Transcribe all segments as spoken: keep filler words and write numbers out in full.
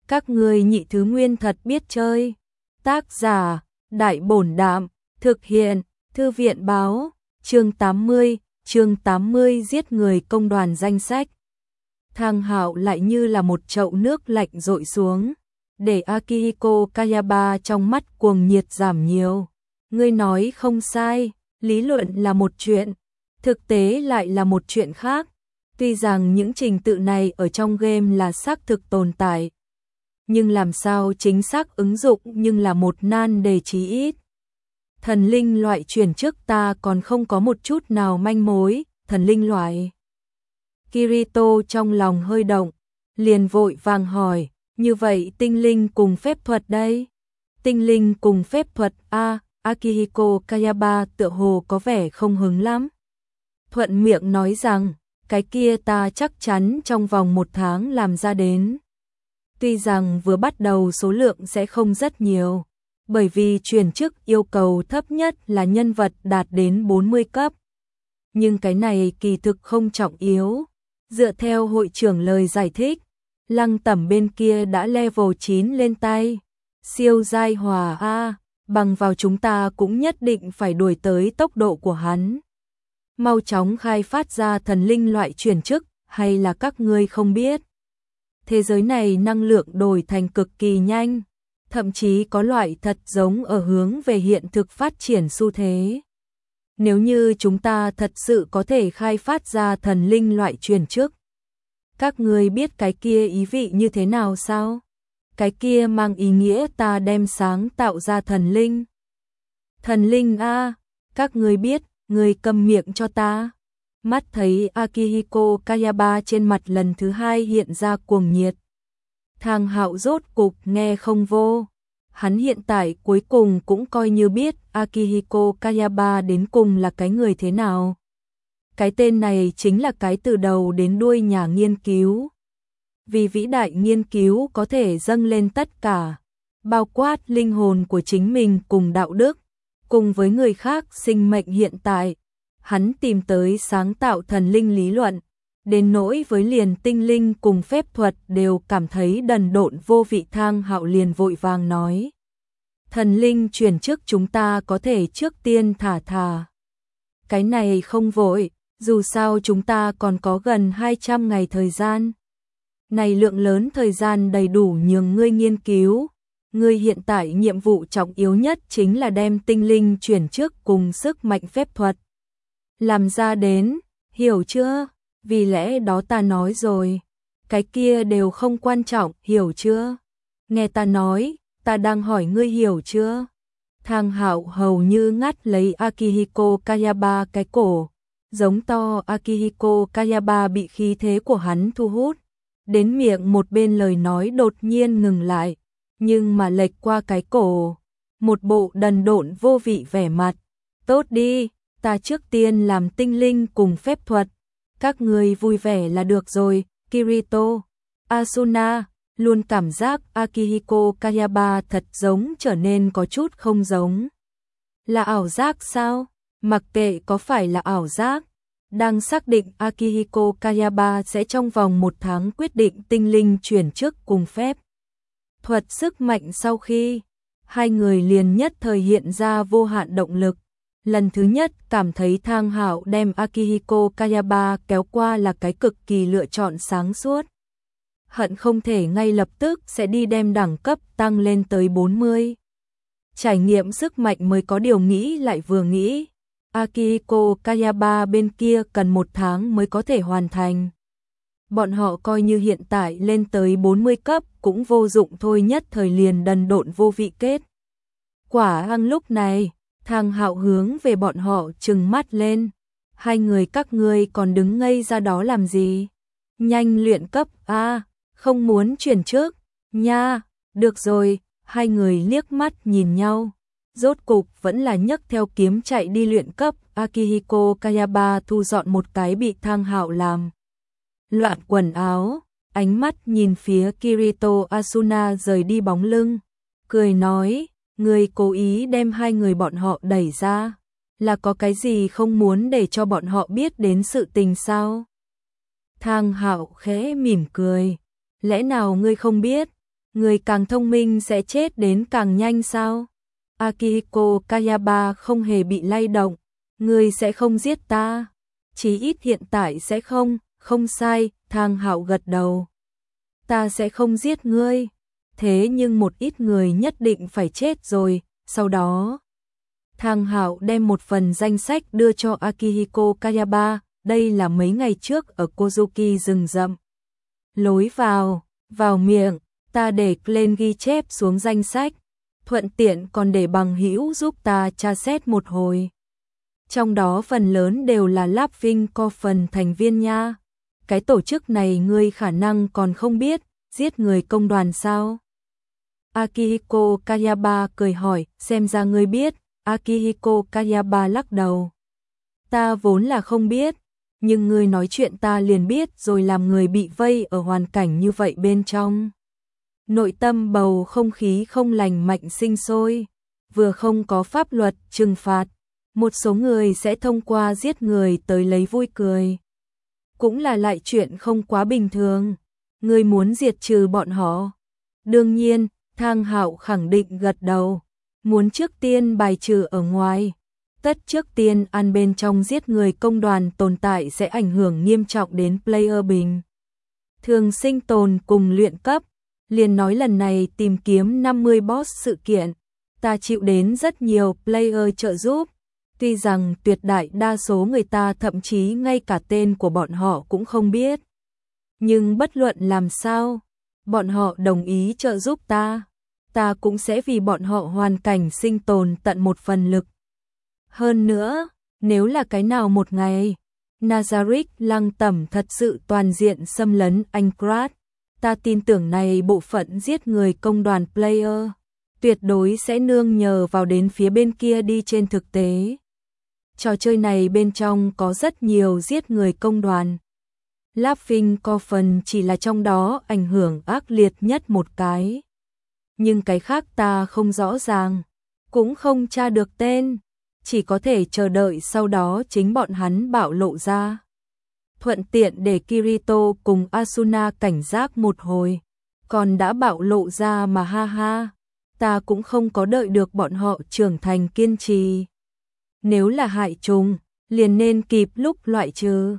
Các ngươi nhị thứ nguyên thật biết chơi. Tác giả, Đại Bổn Đạm, thực hiện, Thư viện Báo, chương tám mươi, chương tám mươi giết người công đoàn danh sách. Thang Hạo lại như là một chậu nước lạnh dội xuống, để Akihiko Kayaba trong mắt cuồng nhiệt giảm nhiều. Ngươi nói không sai, lý luận là một chuyện, thực tế lại là một chuyện khác. Tuy rằng những trình tự này ở trong game là xác thực tồn tại, nhưng làm sao chính xác ứng dụng nhưng là một nan đề chí ít. Thần linh loại chuyển chức ta còn không có một chút nào manh mối, thần linh loại. Kirito trong lòng hơi động, liền vội vàng hỏi, như vậy tinh linh cùng phép thuật đây? Tinh linh cùng phép thuật a, Akihiko Kayaba tựa hồ có vẻ không hứng lắm. Thuận miệng nói rằng, cái kia ta chắc chắn trong vòng một tháng làm ra đến. Tuy rằng vừa bắt đầu số lượng sẽ không rất nhiều, bởi vì chuyển chức yêu cầu thấp nhất là nhân vật đạt đến bốn mươi cấp. Nhưng cái này kỳ thực không trọng yếu. Dựa theo hội trưởng lời giải thích, Lăng Tẩm bên kia đã level chín lên tay. Siêu giai hòa A, bằng vào chúng ta cũng nhất định phải đuổi tới tốc độ của hắn. Mau chóng khai phát ra thần linh loại chuyển chức, hay là các ngươi không biết. Thế giới này năng lượng đổi thành cực kỳ nhanh, thậm chí có loại thật giống ở hướng về hiện thực phát triển xu thế. Nếu như chúng ta thật sự có thể khai phát ra thần linh loại chuyển chức, các ngươi biết cái kia ý vị như thế nào sao? Cái kia mang ý nghĩa ta đem sáng tạo ra thần linh. Thần linh a, các ngươi biết, ngươi câm miệng cho ta. Mắt thấy Akihiko Kayaba trên mặt lần thứ hai hiện ra cuồng nhiệt. Thang Hạo rốt cục nghe không vô. Hắn hiện tại cuối cùng cũng coi như biết Akihiko Kayaba đến cùng là cái người thế nào. Cái tên này chính là cái từ đầu đến đuôi nhà nghiên cứu. Vì vĩ đại nghiên cứu có thể dâng lên tất cả, bao quát linh hồn của chính mình cùng đạo đức, cùng với người khác sinh mệnh hiện tại. Hắn tìm tới sáng tạo thần linh lý luận, đến nỗi với liền tinh linh cùng phép thuật đều cảm thấy đần độn vô vị. Thang Hạo liền vội vàng nói. Thần linh chuyển chức chúng ta có thể trước tiên thả thả. Cái này không vội, dù sao chúng ta còn có gần hai trăm ngày thời gian. Này lượng lớn thời gian đầy đủ nhường ngươi nghiên cứu. Ngươi hiện tại nhiệm vụ trọng yếu nhất chính là đem tinh linh chuyển chức cùng sức mạnh phép thuật làm ra đến, hiểu chưa? Vì lẽ đó ta nói rồi, cái kia đều không quan trọng, hiểu chưa? Nghe ta nói, ta đang hỏi ngươi hiểu chưa? Thang Hạo hầu như ngắt lấy Akihiko Kayaba cái cổ, giống to. Akihiko Kayaba bị khí thế của hắn thu hút, đến miệng một bên lời nói đột nhiên ngừng lại, nhưng mà lệch qua cái cổ, một bộ đần độn vô vị vẻ mặt. Tốt đi, ta trước tiên làm tinh linh cùng phép thuật, các người vui vẻ là được rồi. Kirito, Asuna, luôn cảm giác Akihiko Kayaba thật giống trở nên có chút không giống. Là ảo giác sao? Mặc kệ có phải là ảo giác, đang xác định Akihiko Kayaba sẽ trong vòng một tháng quyết định tinh linh chuyển chức cùng phép thuật sức mạnh sau khi, hai người liền nhất thời hiện ra vô hạn động lực. Lần thứ nhất cảm thấy Thang Hạo đem Akihiko Kayaba kéo qua là cái cực kỳ lựa chọn sáng suốt. Hận không thể ngay lập tức sẽ đi đem đẳng cấp tăng lên tới bốn mươi. Trải nghiệm sức mạnh mới có điều nghĩ lại vừa nghĩ. Akihiko Kayaba bên kia cần một tháng mới có thể hoàn thành. Bọn họ coi như hiện tại lên tới bốn mươi cấp cũng vô dụng thôi, nhất thời liền đần độn vô vị kết. Quả ăn lúc này, Thang Hạo hướng về bọn họ trừng mắt lên. Hai người các ngươi còn đứng ngây ra đó làm gì? Nhanh luyện cấp a, không muốn chuyển trước nha. Được rồi, hai người liếc mắt nhìn nhau. Rốt cục vẫn là nhấc theo kiếm chạy đi luyện cấp. Akihiko Kayaba thu dọn một cái bị Thang Hạo làm loạn quần áo, ánh mắt nhìn phía Kirito Asuna rời đi bóng lưng, cười nói, người cố ý đem hai người bọn họ đẩy ra, là có cái gì không muốn để cho bọn họ biết đến sự tình sao? Thang Hạo khẽ mỉm cười, lẽ nào ngươi không biết? Người càng thông minh sẽ chết đến càng nhanh sao? Akihiko Kayaba không hề bị lay động. Ngươi sẽ không giết ta. Chí ít hiện tại sẽ không, không sai, Thang Hạo gật đầu. Ta sẽ không giết ngươi. Thế nhưng một ít người nhất định phải chết rồi, sau đó... Thang Hạo đem một phần danh sách đưa cho Akihiko Kayaba, đây là mấy ngày trước ở Kozuki rừng rậm. Lối vào, vào miệng, ta để lên ghi chép xuống danh sách, thuận tiện còn để bằng hữu giúp ta tra xét một hồi. Trong đó phần lớn đều là Laughing Coffin thành viên nha. Cái tổ chức này ngươi khả năng còn không biết, giết người công đoàn sao? Akihiko Kayaba cười hỏi, xem ra ngươi biết. Akihiko Kayaba lắc đầu. Ta vốn là không biết, nhưng ngươi nói chuyện ta liền biết rồi, làm người bị vây ở hoàn cảnh như vậy bên trong. Nội tâm bầu không khí không lành mạnh sinh sôi, vừa không có pháp luật trừng phạt, một số người sẽ thông qua giết người tới lấy vui cười. Cũng là lại chuyện không quá bình thường, ngươi muốn diệt trừ bọn họ. Đương nhiên, Thang Hạo khẳng định gật đầu. Muốn trước tiên bài trừ ở ngoài, tất trước tiên ăn bên trong giết người công đoàn tồn tại sẽ ảnh hưởng nghiêm trọng đến player bình thường sinh tồn cùng luyện cấp. Liền nói lần này tìm kiếm năm mươi boss sự kiện, ta chịu đến rất nhiều player trợ giúp, tuy rằng tuyệt đại đa số người ta thậm chí ngay cả tên của bọn họ cũng không biết. Nhưng bất luận làm sao, bọn họ đồng ý trợ giúp ta. Ta cũng sẽ vì bọn họ hoàn cảnh sinh tồn tận một phần lực. Hơn nữa, nếu là cái nào một ngày, Nazarick Lăng Tẩm thật sự toàn diện xâm lấn Aincrad, ta tin tưởng này bộ phận giết người công đoàn player, tuyệt đối sẽ nương nhờ vào đến phía bên kia đi. Trên thực tế, trò chơi này bên trong có rất nhiều giết người công đoàn. Laughing Coffin chỉ là trong đó ảnh hưởng ác liệt nhất một cái. Nhưng cái khác ta không rõ ràng, cũng không tra được tên, chỉ có thể chờ đợi sau đó chính bọn hắn bạo lộ ra. Thuận tiện để Kirito cùng Asuna cảnh giác một hồi, còn đã bạo lộ ra mà ha ha, ta cũng không có đợi được bọn họ trưởng thành kiên trì. Nếu là hại trùng, liền nên kịp lúc loại trừ.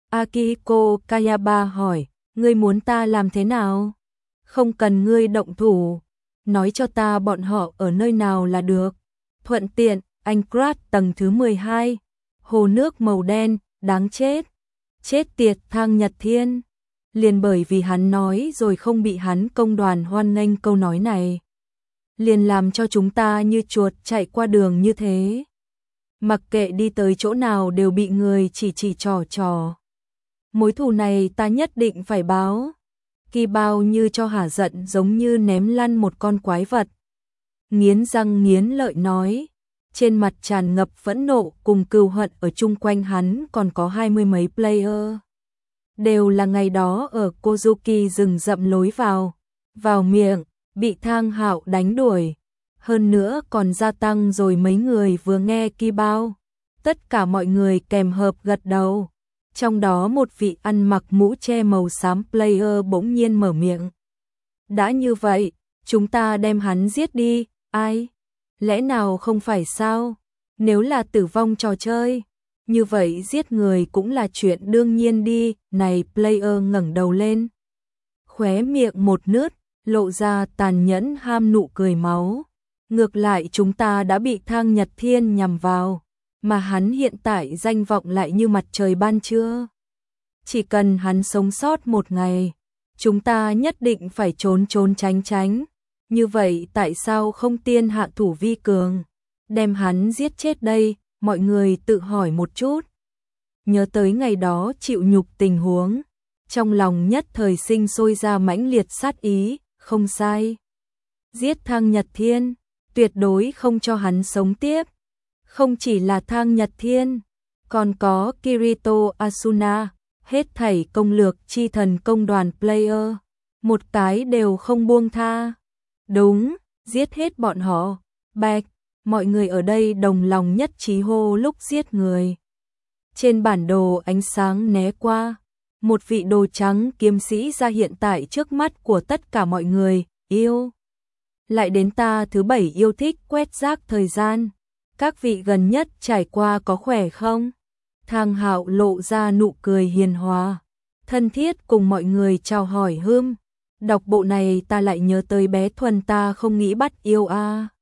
Akihiko Kayaba hỏi, ngươi muốn ta làm thế nào? Không cần ngươi động thủ. Nói cho ta bọn họ ở nơi nào là được. Thuận tiện, Aincrad tầng thứ mười hai, hồ nước màu đen, đáng chết. Chết tiệt Thang Nhật Thiên. Liền bởi vì hắn nói rồi không bị hắn công đoàn hoan nghênh câu nói này. Liền làm cho chúng ta như chuột chạy qua đường như thế. Mặc kệ đi tới chỗ nào đều bị người chỉ chỉ trò trò. Mối thù này ta nhất định phải báo. Kỳ bao như cho hả giận giống như ném lăn một con quái vật. Nghiến răng nghiến lợi nói, trên mặt tràn ngập phẫn nộ cùng cừu hận. Ở chung quanh hắn còn có hai mươi mấy player. Đều là ngày đó ở Kozuki rừng rậm lối vào, vào miệng, bị Thang Hạo đánh đuổi. Hơn nữa còn gia tăng rồi mấy người vừa nghe kỳ bao. Tất cả mọi người kèm hợp gật đầu. Trong đó một vị ăn mặc mũ che màu xám player bỗng nhiên mở miệng. Đã như vậy, chúng ta đem hắn giết đi, ai? Lẽ nào không phải sao? Nếu là tử vong trò chơi, như vậy giết người cũng là chuyện đương nhiên đi. Này player ngẩng đầu lên, khóe miệng một nứt, lộ ra tàn nhẫn ham nụ cười máu. Ngược lại chúng ta đã bị Thang Nhật Thiên nhằm vào, mà hắn hiện tại danh vọng lại như mặt trời ban trưa. Chỉ cần hắn sống sót một ngày, chúng ta nhất định phải trốn trốn tránh tránh. Như vậy tại sao không tiên hạ thủ vi cường, đem hắn giết chết đây? Mọi người tự hỏi một chút. Nhớ tới ngày đó chịu nhục tình huống, trong lòng nhất thời sinh sôi ra mãnh liệt sát ý. Không sai, giết Thang Nhật Thiên, tuyệt đối không cho hắn sống tiếp. Không chỉ là Thang Nhật Thiên, còn có Kirito Asuna, hết thảy công lược chi thần công đoàn player, một cái đều không buông tha. Đúng, giết hết bọn họ. Bạch, mọi người ở đây đồng lòng nhất trí hô lúc giết người. Trên bản đồ ánh sáng né qua, một vị đồ trắng kiếm sĩ ra hiện tại trước mắt của tất cả mọi người, yêu. Lại đến ta thứ bảy yêu thích quét rác thời gian. Các vị gần nhất trải qua có khỏe không? Thang Hạo lộ ra nụ cười hiền hòa, thân thiết cùng mọi người chào hỏi hưm. Đọc bộ này ta lại nhớ tới bé Thuần ta không nghĩ bắt yêu a. À.